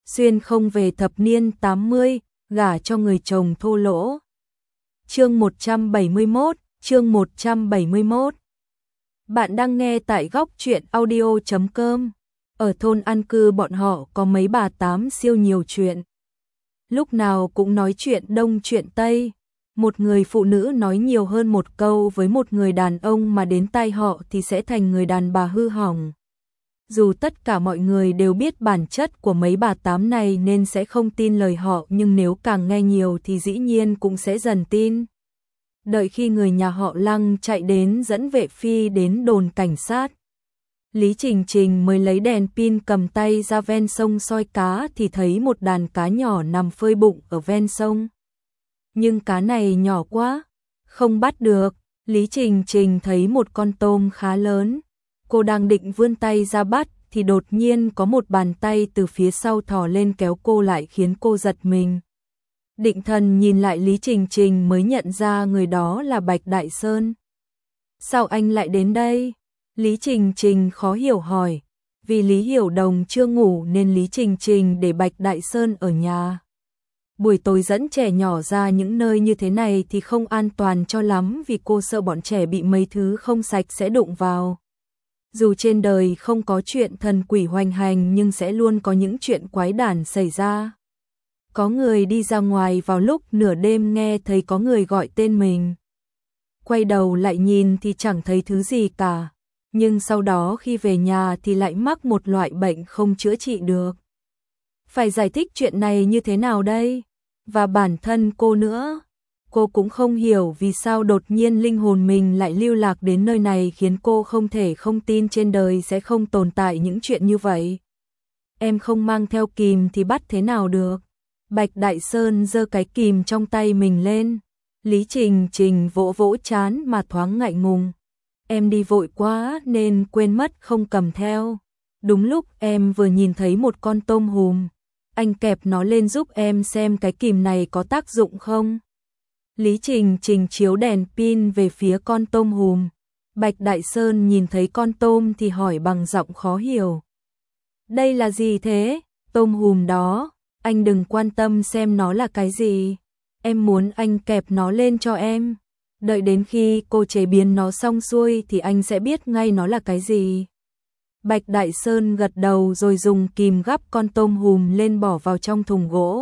xuyên không về thập niên 80, gả cho người chồng thô lỗ. Chương 171. Bạn đang nghe tại góc truyện audio.com. Ở thôn an cư bọn họ có mấy bà tám siêu nhiều chuyện. Lúc nào cũng nói chuyện đông chuyện tây. Một người phụ nữ nói nhiều hơn một câu với một người đàn ông mà đến tai họ thì sẽ thành người đàn bà hư hỏng. Dù tất cả mọi người đều biết bản chất của mấy bà tám này nên sẽ không tin lời họ, nhưng nếu càng nghe nhiều thì dĩ nhiên cũng sẽ dần tin. Đợi khi người nhà họ Lăng chạy đến dẫn vệ phi đến đồn cảnh sát, Lý Trình Trình mới lấy đèn pin cầm tay ra ven sông soi cá thì thấy một đàn cá nhỏ nằm phơi bụng ở ven sông. Nhưng cá này nhỏ quá, không bắt được. Lý Trình Trình thấy một con tôm khá lớn. Cô đang định vươn tay ra bắt thì đột nhiên có một bàn tay từ phía sau thò lên kéo cô lại khiến cô giật mình. Định thần nhìn lại Lý Trình Trình mới nhận ra người đó là Bạch Đại Sơn. Sao anh lại đến đây? Lý Trình Trình khó hiểu hỏi. Vì Lý Hiểu Đồng chưa ngủ nên Lý Trình Trình để Bạch Đại Sơn ở nhà. Buổi tối dẫn trẻ nhỏ ra những nơi như thế này thì không an toàn cho lắm, vì cô sợ bọn trẻ bị mấy thứ không sạch sẽ đụng vào. Dù trên đời không có chuyện thần quỷ hoành hành nhưng sẽ luôn có những chuyện quái đản xảy ra. Có người đi ra ngoài vào lúc nửa đêm nghe thấy có người gọi tên mình. Quay đầu lại nhìn thì chẳng thấy thứ gì cả. Nhưng sau đó khi về nhà thì lại mắc một loại bệnh không chữa trị được. Phải giải thích chuyện này như thế nào đây? Và bản thân cô nữa. Cô cũng không hiểu vì sao đột nhiên linh hồn mình lại lưu lạc đến nơi này, khiến cô không thể không tin trên đời sẽ không tồn tại những chuyện như vậy. Em không mang theo kìm thì bắt thế nào được? Bạch Đại Sơn giơ cái kìm trong tay mình lên. Lý Trình Trình vỗ vỗ trán mà thoáng ngại ngùng. Em đi vội quá nên quên mất không cầm theo. Đúng lúc em vừa nhìn thấy một con tôm hùm. Anh kẹp nó lên giúp em xem cái kìm này có tác dụng không? Lý Trình Trình chiếu đèn pin về phía con tôm hùm. Bạch Đại Sơn nhìn thấy con tôm thì hỏi bằng giọng khó hiểu. Đây là gì thế? Tôm hùm đó, anh đừng quan tâm xem nó là cái gì. Em muốn anh kẹp nó lên cho em. Đợi đến khi cô chế biến nó xong xuôi thì anh sẽ biết ngay nó là cái gì. Bạch Đại Sơn gật đầu rồi dùng kìm gắp con tôm hùm lên bỏ vào trong thùng gỗ.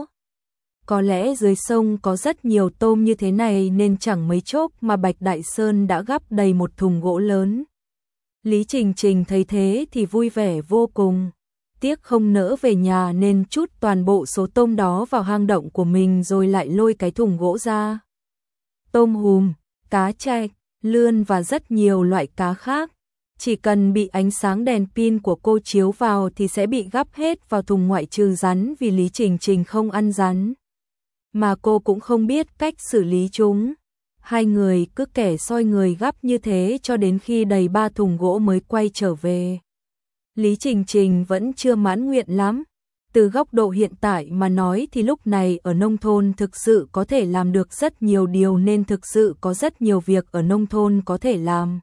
Có lẽ dưới sông có rất nhiều tôm như thế này nên chẳng mấy chốc mà Bạch Đại Sơn đã gắp đầy một thùng gỗ lớn. Lý Trình Trình thấy thế thì vui vẻ vô cùng. Tiếc không nỡ về nhà nên trút toàn bộ số tôm đó vào hang động của mình rồi lại lôi cái thùng gỗ ra. Tôm hùm, cá trạch, lươn và rất nhiều loại cá khác. Chỉ cần bị ánh sáng đèn pin của cô chiếu vào thì sẽ bị gắp hết vào thùng ngoại trừ rắn, vì Lý Trình Trình không ăn rắn. Mà cô cũng không biết cách xử lý chúng. Hai người cứ kẻ soi người gắp như thế cho đến khi đầy 3 thùng gỗ mới quay trở về. Lý Trình Trình vẫn chưa mãn nguyện lắm. Từ góc độ hiện tại mà nói thì lúc này ở nông thôn thực sự có thể làm được rất nhiều điều, nên thực sự có rất nhiều việc ở nông thôn có thể làm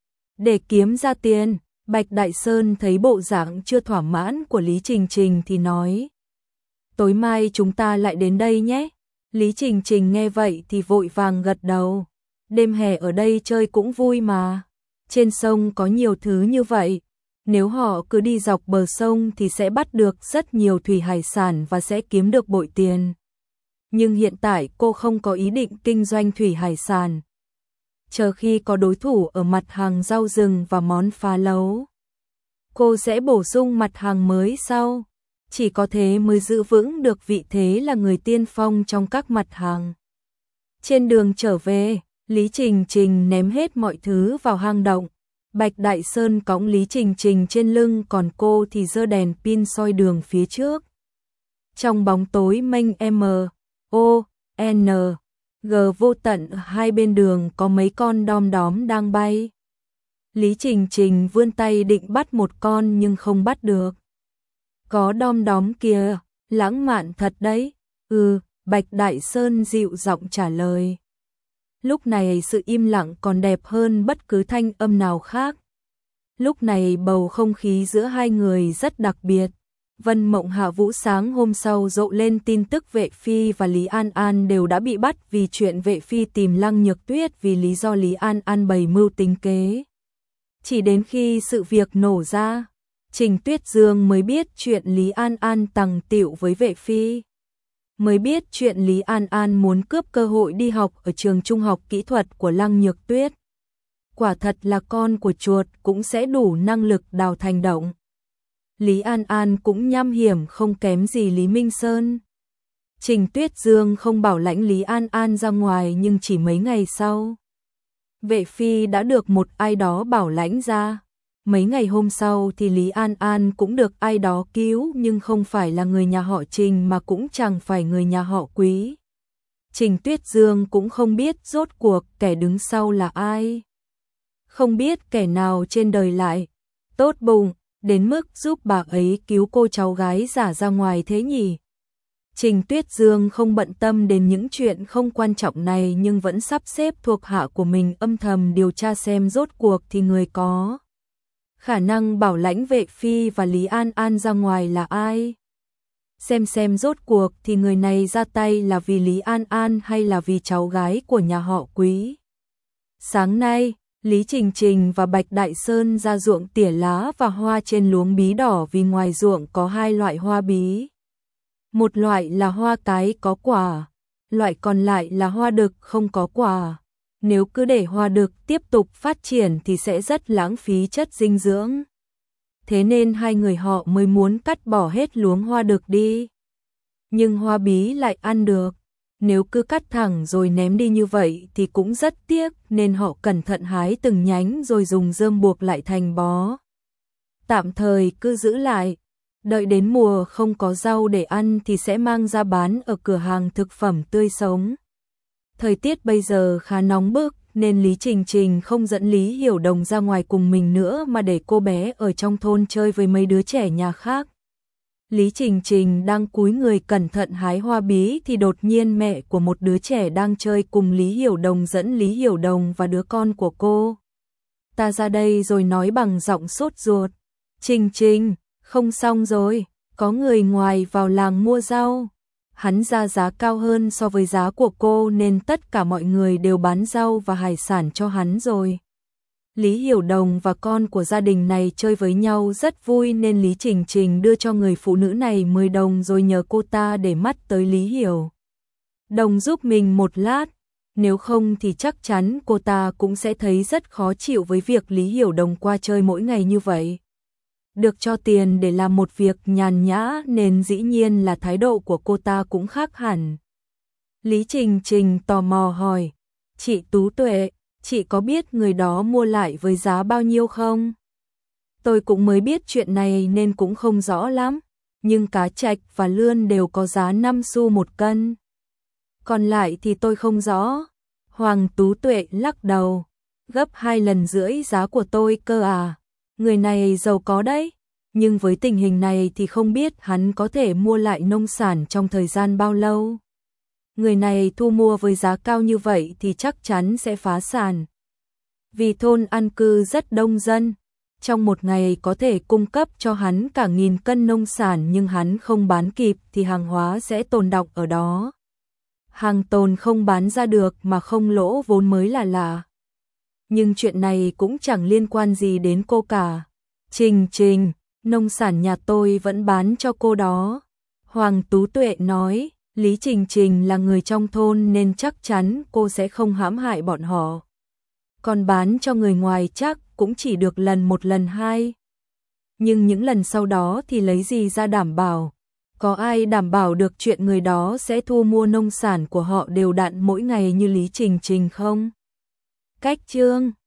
để kiếm ra tiền. Bạch Đại Sơn thấy bộ dạng chưa thỏa mãn của Lý Trình Trình thì nói. Tối mai chúng ta lại đến đây nhé. Lý Trình Trình nghe vậy thì vội vàng gật đầu. Đêm hè ở đây chơi cũng vui mà. Trên sông có nhiều thứ như vậy. Nếu họ cứ đi dọc bờ sông thì sẽ bắt được rất nhiều thủy hải sản và sẽ kiếm được bội tiền. Nhưng hiện tại cô không có ý định kinh doanh thủy hải sản. Chờ khi có đối thủ ở mặt hàng rau rừng và món phá lấu, cô sẽ bổ sung mặt hàng mới sau. Chỉ có thế mới giữ vững được vị thế là người tiên phong trong các mặt hàng. Trên đường trở về, Lý Trình Trình ném hết mọi thứ vào hang động. Bạch Đại Sơn cõng Lý Trình Trình trên lưng, còn cô thì giơ đèn pin soi đường phía trước. Trong bóng tối mênh MONG vô tận, hai bên đường có mấy con đom đóm đang bay. Lý Trình Trình vươn tay định bắt một con nhưng không bắt được. Có đom đóm kìa, lãng mạn thật đấy. Bạch Đại Sơn dịu giọng trả lời. Lúc này sự im lặng còn đẹp hơn bất cứ thanh âm nào khác. Lúc này bầu không khí giữa hai người rất đặc biệt. Vân Mộng Hạ Vũ sáng hôm sau rộ lên tin tức Vệ Phi và Lý An An đều đã bị bắt vì chuyện Vệ Phi tìm Lăng Nhược Tuyết vì lý do Lý An An bày mưu tính kế. Chỉ đến khi sự việc nổ ra, Trình Tuyết Dương mới biết chuyện Lý An An tằng tịu với Vệ Phi. Mới biết chuyện Lý An An muốn cướp cơ hội đi học ở trường trung học kỹ thuật của Lăng Nhược Tuyết. Quả thật là con của chuột cũng sẽ đủ năng lực đào thành động. Lý An An cũng nham hiểm không kém gì Lý Minh Sơn. Trình Tuyết Dương không bảo lãnh Lý An An ra ngoài nhưng chỉ mấy ngày sau, Vệ Phi đã được một ai đó bảo lãnh ra. Mấy ngày hôm sau thì Lý An An cũng được ai đó cứu nhưng không phải là người nhà họ Trình mà cũng chẳng phải người nhà họ Quý. Trình Tuyết Dương cũng không biết rốt cuộc kẻ đứng sau là ai. Không biết kẻ nào trên đời lại tốt bụng đến mức giúp bà ấy cứu cô cháu gái giả ra ngoài thế nhỉ? Trình Tuyết Dương không bận tâm đến những chuyện không quan trọng này nhưng vẫn sắp xếp thuộc hạ của mình âm thầm điều tra xem rốt cuộc thì người có khả năng bảo lãnh Vệ Phi và Lý An An ra ngoài là ai. Xem rốt cuộc thì người này ra tay là vì Lý An An hay là vì cháu gái của nhà họ Quý. Sáng nay, Lý Trình Trình và Bạch Đại Sơn ra ruộng tỉa lá và hoa trên luống bí đỏ vì ngoài ruộng có hai loại hoa bí. Một loại là hoa cái có quả, loại còn lại là hoa đực không có quả. Nếu cứ để hoa đực tiếp tục phát triển thì sẽ rất lãng phí chất dinh dưỡng. Thế nên hai người họ mới muốn cắt bỏ hết luống hoa đực đi. Nhưng hoa bí lại ăn được. Nếu cứ cắt thẳng rồi ném đi như vậy thì cũng rất tiếc nên họ cẩn thận hái từng nhánh rồi dùng rơm buộc lại thành bó. Tạm thời cứ giữ lại. Đợi đến mùa không có rau để ăn thì sẽ mang ra bán ở cửa hàng thực phẩm tươi sống. Thời tiết bây giờ khá nóng bức nên Lý Trình Trình không dẫn Lý Hiểu Đồng ra ngoài cùng mình nữa mà để cô bé ở trong thôn chơi với mấy đứa trẻ nhà khác. Lý Trình Trình đang cúi người cẩn thận hái hoa bí thì đột nhiên mẹ của một đứa trẻ đang chơi cùng Lý Hiểu Đồng dẫn Lý Hiểu Đồng và đứa con của cô ta ra đây rồi nói bằng giọng sốt ruột. Trình Trình, không xong rồi, có người ngoài vào làng mua rau. Hắn ra giá cao hơn so với giá của cô nên tất cả mọi người đều bán rau và hải sản cho hắn rồi. Lý Hiểu Đồng và con của gia đình này chơi với nhau rất vui nên Lý Trình Trình đưa cho người phụ nữ này 10 đồng rồi nhờ cô ta để mắt tới Lý Hiểu Đồng giúp mình một lát. Nếu không thì chắc chắn cô ta cũng sẽ thấy rất khó chịu với việc Lý Hiểu Đồng qua chơi mỗi ngày như vậy. Được cho tiền để làm một việc nhàn nhã nên dĩ nhiên là thái độ của cô ta cũng khác hẳn. Lý Trình Trình tò mò hỏi, chị Tú Tuệ, chị có biết người đó mua lại với giá bao nhiêu không? Tôi cũng mới biết chuyện này nên cũng không rõ lắm, nhưng cá trạch và lươn đều có giá 5 xu một cân. Còn lại thì tôi không rõ. Hoàng Tú Tuệ lắc đầu, gấp 2 lần rưỡi giá của tôi cơ à. Người này giàu có đấy, nhưng với tình hình này thì không biết hắn có thể mua lại nông sản trong thời gian bao lâu. Người này thu mua với giá cao như vậy thì chắc chắn sẽ phá sản. Vì thôn an cư rất đông dân, trong một ngày có thể cung cấp cho hắn cả 1000 cân nông sản nhưng hắn không bán kịp thì hàng hóa sẽ tồn đọng ở đó. Hàng tồn không bán ra được mà không lỗ vốn mới là lạ. Nhưng chuyện này cũng chẳng liên quan gì đến cô cả. Trình Trình, nông sản nhà tôi vẫn bán cho cô đó. Hoàng Tú Tuệ nói, Lý Trình Trình là người trong thôn nên chắc chắn cô sẽ không hãm hại bọn họ. Còn bán cho người ngoài chắc cũng chỉ được một lần hai. Nhưng những lần sau đó thì lấy gì ra đảm bảo? Có ai đảm bảo được chuyện người đó sẽ thu mua nông sản của họ đều đặn mỗi ngày như Lý Trình Trình không? Cách chương